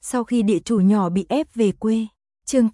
Sau khi địa chủ nhỏ bị ép về quê. Chương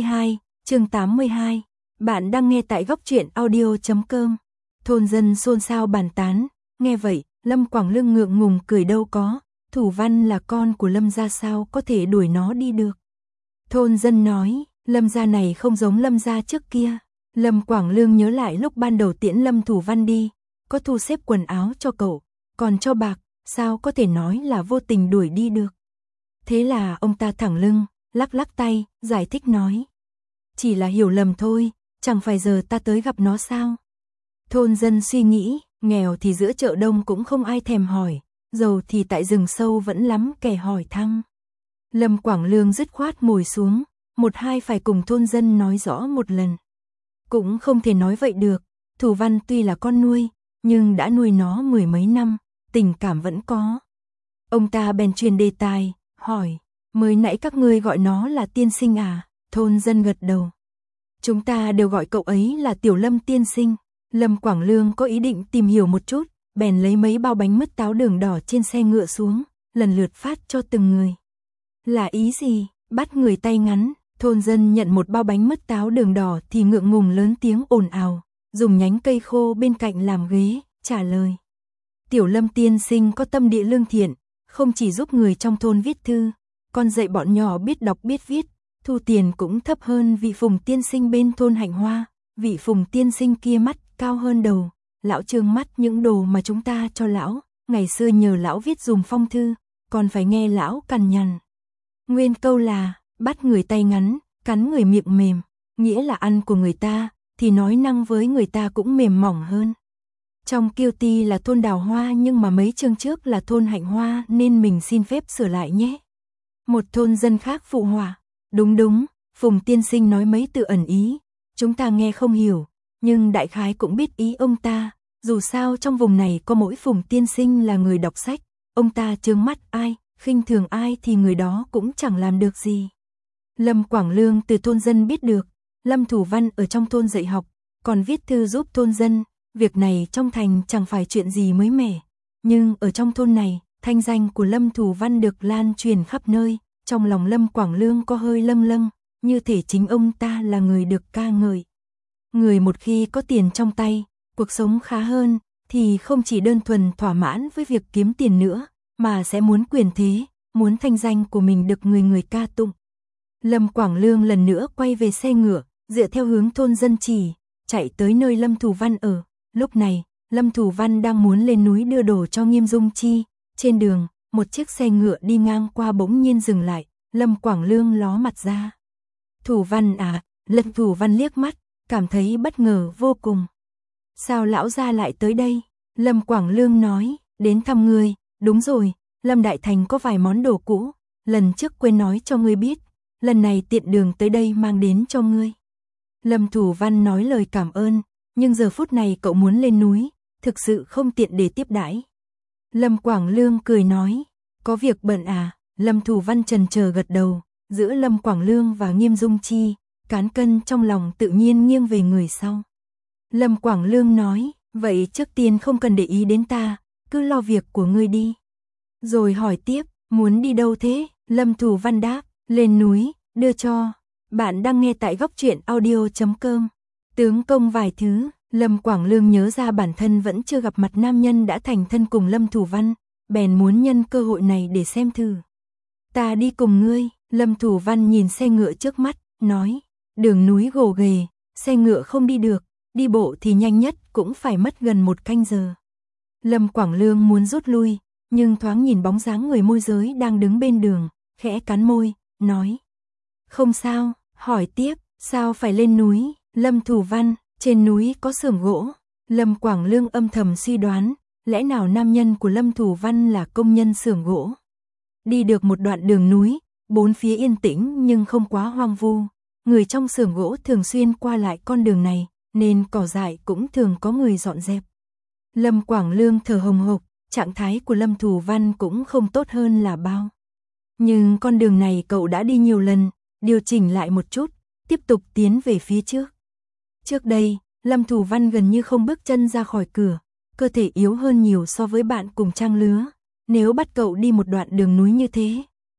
82. Bạn đang nghe tại góc truyện audio.com. Thôn dân xôn xao bàn tán. Nghe vậy, Lâm Quảng Lương ngượng ngùng cười đâu có. Thủ Văn là con của Lâm gia, sao có thể đuổi nó đi được. Thôn dân nói, Lâm gia này không giống Lâm gia trước kia. Lâm Quảng Lương nhớ lại lúc ban đầu tiễn Lâm Thủ Văn đi, có thu xếp quần áo cho cậu, còn cho bạc, sao có thể nói là vô tình đuổi đi được. Thế là ông ta thẳng lưng, lắc lắc tay, giải thích nói. Chỉ là hiểu lầm thôi, chẳng phải giờ ta tới gặp nó sao. Thôn dân suy nghĩ, nghèo thì giữa chợ đông cũng không ai thèm hỏi, giàu thì tại rừng sâu vẫn lắm kẻ hỏi thăm. Lâm Quảng Lương dứt khoát ngồi xuống, một hai phải cùng thôn dân nói rõ một lần. Cũng không thể nói vậy được, Thủ Văn tuy là con nuôi, nhưng đã nuôi nó mười mấy năm, tình cảm vẫn có. Ông ta bèn truyền đề tài, hỏi, mới nãy các ngươi gọi nó là tiên sinh à? Thôn dân gật đầu. Chúng ta đều gọi cậu ấy là Tiểu Lâm tiên sinh. Lâm Quảng Lương có ý định tìm hiểu một chút, bèn lấy mấy bao bánh mứt táo đường đỏ trên xe ngựa xuống, lần lượt phát cho từng người. Là ý gì? Bắt người tay ngắn. Thôn dân nhận một bao bánh mứt táo đường đỏ thì ngượng ngùng lớn tiếng ồn ào, dùng nhánh cây khô bên cạnh làm ghế, trả lời. Tiểu Lâm tiên sinh có tâm địa lương thiện, không chỉ giúp người trong thôn viết thư, còn dạy bọn nhỏ biết đọc biết viết, thu tiền cũng thấp hơn vị Phùng tiên sinh bên thôn Hạnh Hoa. Vị Phùng tiên sinh kia mắt cao hơn đầu, lão trương mắt những đồ mà chúng ta cho lão, ngày xưa nhờ lão viết dùm phong thư, còn phải nghe lão cằn nhằn. Nguyên câu là, bắt người tay ngắn, cắn người miệng mềm, nghĩa là ăn của người ta, thì nói năng với người ta cũng mềm mỏng hơn. Trong Kiêu Ti là thôn Đào Hoa nhưng mà mấy chương trước là thôn Hạnh Hoa nên mình xin phép sửa lại nhé. Một thôn dân khác phụ họa, đúng, Phùng tiên sinh nói mấy từ ẩn ý, chúng ta nghe không hiểu, nhưng đại khái cũng biết ý ông ta, dù sao trong vùng này có mỗi Phùng tiên sinh là người đọc sách, ông ta chướng mắt ai, khinh thường ai thì người đó cũng chẳng làm được gì. Lâm Quảng Lương từ thôn dân biết được, Lâm Thủ Văn ở trong thôn dạy học, còn viết thư giúp thôn dân, việc này trong thành chẳng phải chuyện gì mới mẻ, nhưng ở trong thôn này, thanh danh của Lâm Thủ Văn được lan truyền khắp nơi, trong lòng Lâm Quảng Lương có hơi lâng lâng, như thể chính ông ta là người được ca ngợi. Người một khi có tiền trong tay, cuộc sống khá hơn, thì không chỉ đơn thuần thỏa mãn với việc kiếm tiền nữa, mà sẽ muốn quyền thế, muốn thanh danh của mình được người người ca tụng. Lâm Quảng Lương lần nữa quay về xe ngựa, dựa theo hướng thôn dân chỉ, chạy tới nơi Lâm Thủ Văn ở. Lúc này, Lâm Thủ Văn đang muốn lên núi đưa đồ cho Nghiêm Dung Chi. Trên đường, một chiếc xe ngựa đi ngang qua bỗng nhiên dừng lại, Lâm Quảng Lương ló mặt ra. Thủ Văn à? Lâm Thủ Văn liếc mắt, cảm thấy bất ngờ vô cùng. Sao lão gia lại tới đây? Lâm Quảng Lương nói, đến thăm ngươi. Đúng rồi, Lâm Đại Thành có vài món đồ cũ, lần trước quên nói cho ngươi biết, lần này tiện đường tới đây mang đến cho ngươi. Lâm Thủ Văn nói lời cảm ơn, nhưng giờ phút này cậu muốn lên núi, thực sự không tiện để tiếp đãi. Lâm Quảng Lương cười nói, có việc bận à? Lâm Thủ Văn chần chờ gật đầu, giữa Lâm Quảng Lương và Nghiêm Dung Chi, cán cân trong lòng tự nhiên nghiêng về người sau. Lâm Quảng Lương nói, vậy trước tiên không cần để ý đến ta, cứ lo việc của ngươi đi. Rồi hỏi tiếp, muốn đi đâu thế? Lâm Thủ Văn đáp, lên núi, đưa cho. Bạn đang nghe tại góc truyện audio.com. Tướng công vài thứ, Lâm Quảng Lương nhớ ra bản thân vẫn chưa gặp mặt nam nhân đã thành thân cùng Lâm Thủ Văn, bèn muốn nhân cơ hội này để xem thử. Ta đi cùng ngươi. Lâm Thủ Văn nhìn xe ngựa trước mắt, nói, đường núi gồ ghề, xe ngựa không đi được, đi bộ thì nhanh nhất cũng phải mất gần 1 canh giờ. Lâm Quảng Lương muốn rút lui, nhưng thoáng nhìn bóng dáng người môi giới đang đứng bên đường, khẽ cắn môi, nói, không sao. Hỏi tiếp, sao phải lên núi? Lâm Thủ Văn, trên núi có xưởng gỗ. Lâm Quảng Lương âm thầm suy đoán, lẽ nào nam nhân của Lâm Thủ Văn là công nhân xưởng gỗ. Đi được một đoạn đường núi, bốn phía yên tĩnh nhưng không quá hoang vu, người trong xưởng gỗ thường xuyên qua lại con đường này, nên cỏ dại cũng thường có người dọn dẹp. Lâm Quảng Lương thở hồng hộc, trạng thái của Lâm Thủ Văn cũng không tốt hơn là bao. Nhưng con đường này cậu đã đi nhiều lần, điều chỉnh lại một chút, tiếp tục tiến về phía trước. Trước đây, Lâm Thủ Văn gần như không bước chân ra khỏi cửa, cơ thể yếu hơn nhiều so với bạn cùng trang lứa. Nếu bắt cậu đi một đoạn đường núi như thế,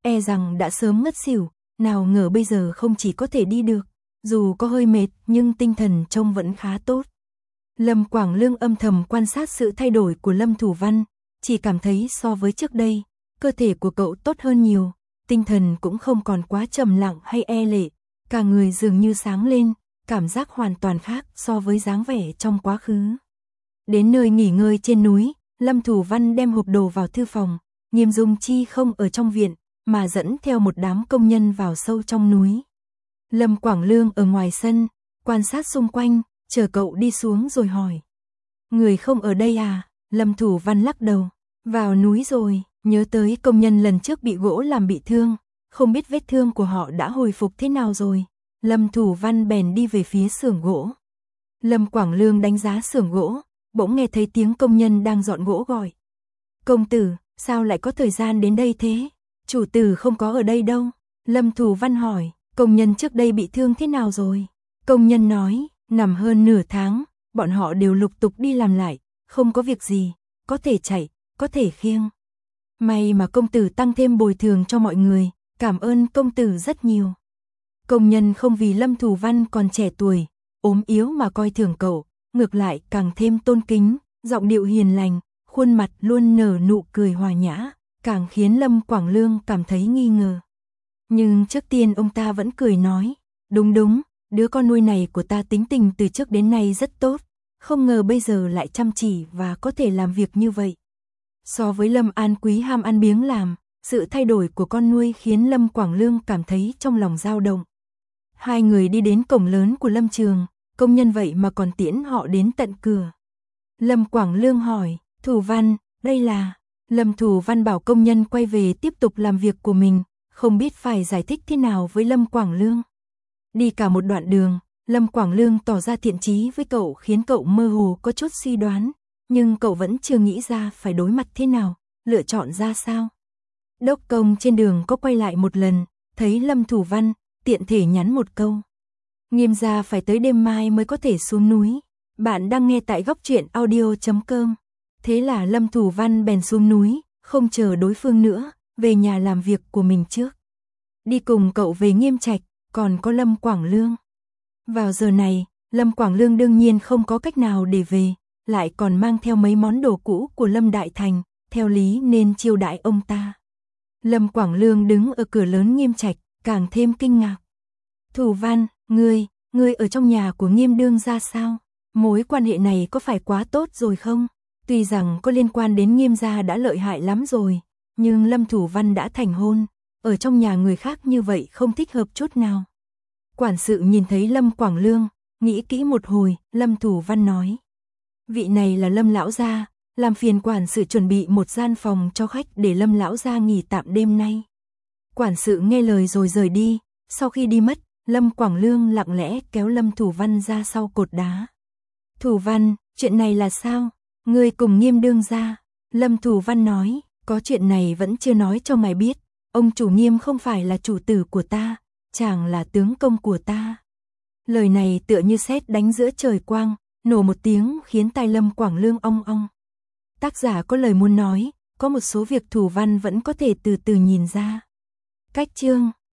e rằng đã sớm ngất xỉu, nào ngờ bây giờ không chỉ có thể đi được, dù có hơi mệt nhưng tinh thần trông vẫn khá tốt. Lâm Quảng Lương âm thầm quan sát sự thay đổi của Lâm Thủ Văn, chỉ cảm thấy so với trước đây, cơ thể của cậu tốt hơn nhiều, tinh thần cũng không còn quá trầm lặng hay e lệ, cả người dường như sáng lên, cảm giác hoàn toàn khác so với dáng vẻ trong quá khứ. Đến nơi nghỉ ngơi trên núi, Lâm Thủ Văn đem hộp đồ vào thư phòng, Nghiêm Dung Chi không ở trong viện, mà dẫn theo một đám công nhân vào sâu trong núi. Lâm Quảng Lương ở ngoài sân, quan sát xung quanh, chờ cậu đi xuống rồi hỏi. Người không ở đây à? Lâm Thủ Văn lắc đầu. Vào núi rồi, nhớ tới công nhân lần trước bị gỗ làm bị thương, không biết vết thương của họ đã hồi phục thế nào rồi. Lâm Thủ Văn bèn đi về phía xưởng gỗ. Lâm Quảng Lương đánh giá xưởng gỗ, bỗng nghe thấy tiếng công nhân đang dọn gỗ gọi. Công tử, sao lại có thời gian đến đây thế? Chủ tử không có ở đây đâu. Lâm Thủ Văn hỏi, công nhân trước đây bị thương thế nào rồi? Công nhân nói, nằm hơn nửa tháng, bọn họ đều lục tục đi làm lại, không có việc gì, có thể chạy, có thể khiêng. May mà công tử tăng thêm bồi thường cho mọi người, cảm ơn công tử rất nhiều. Công nhân không vì Lâm Thủ Văn còn trẻ tuổi, ốm yếu mà coi thường cậu, ngược lại càng thêm tôn kính, giọng điệu hiền lành, khuôn mặt luôn nở nụ cười hòa nhã, càng khiến Lâm Quảng Lương cảm thấy nghi ngờ. Nhưng trước tiên ông ta vẫn cười nói, đúng, đứa con nuôi này của ta tính tình từ trước đến nay rất tốt, không ngờ bây giờ lại chăm chỉ và có thể làm việc như vậy. So với Lâm An Quý ham ăn biếng làm, sự thay đổi của con nuôi khiến Lâm Quảng Lương cảm thấy trong lòng dao động. Hai người đi đến cổng lớn của Lâm Trường, công nhân vậy mà còn tiễn họ đến tận cửa. Lâm Quảng Lương hỏi, Thủ Văn, đây là... Lâm Thủ Văn bảo công nhân quay về tiếp tục làm việc của mình, không biết phải giải thích thế nào với Lâm Quảng Lương. Đi cả một đoạn đường, Lâm Quảng Lương tỏ ra thiện chí với cậu khiến cậu mơ hồ có chút suy đoán, nhưng cậu vẫn chưa nghĩ ra phải đối mặt thế nào, lựa chọn ra sao. Đốc công trên đường có quay lại một lần, thấy Lâm Thủ Văn, tiện thể nhắn một câu. Nghiêm gia phải tới đêm mai mới có thể xuống núi. Bạn đang nghe tại Góc Truyện Audio.com. Thế là Lâm Thủ Văn bèn xuống núi, không chờ đối phương nữa, về nhà làm việc của mình trước. Đi cùng cậu về Nghiêm Trạch, còn có Lâm Quảng Lương. Vào giờ này, Lâm Quảng Lương đương nhiên không có cách nào để về, lại còn mang theo mấy món đồ cũ của Lâm Đại Thành, theo lý nên chiêu đãi ông ta. Lâm Quảng Lương đứng ở cửa lớn Nghiêm Trạch, càng thêm kinh ngạc. Thủ Văn, ngươi ở trong nhà của Nghiêm đương gia sao? Mối quan hệ này có phải quá tốt rồi không? Tuy rằng có liên quan đến Nghiêm gia đã lợi hại lắm rồi, nhưng Lâm Thủ Văn đã thành hôn, ở trong nhà người khác như vậy không thích hợp chút nào. Quản sự nhìn thấy Lâm Quảng Lương, nghĩ kỹ một hồi, Lâm Thủ Văn nói. Vị này là Lâm lão gia, làm phiền quản sự chuẩn bị một gian phòng cho khách để Lâm lão gia nghỉ tạm đêm nay. Quản sự nghe lời rồi rời đi, sau khi đi mất, Lâm Quảng Lương lặng lẽ kéo Lâm Thủ Văn ra sau cột đá. Thủ Văn, chuyện này là sao? Ngươi cùng Nghiêm đương gia. Lâm Thủ Văn nói, có chuyện này vẫn chưa nói cho ngài biết, ông chủ Nghiêm không phải là chủ tử của ta, chàng là tướng công của ta. Lời này tựa như sét đánh giữa trời quang, nổ một tiếng khiến tai Lâm Quảng Lương ong ong. Tác giả có lời muốn nói, có một số việc Thủ Văn vẫn có thể từ từ nhìn ra. Cách chương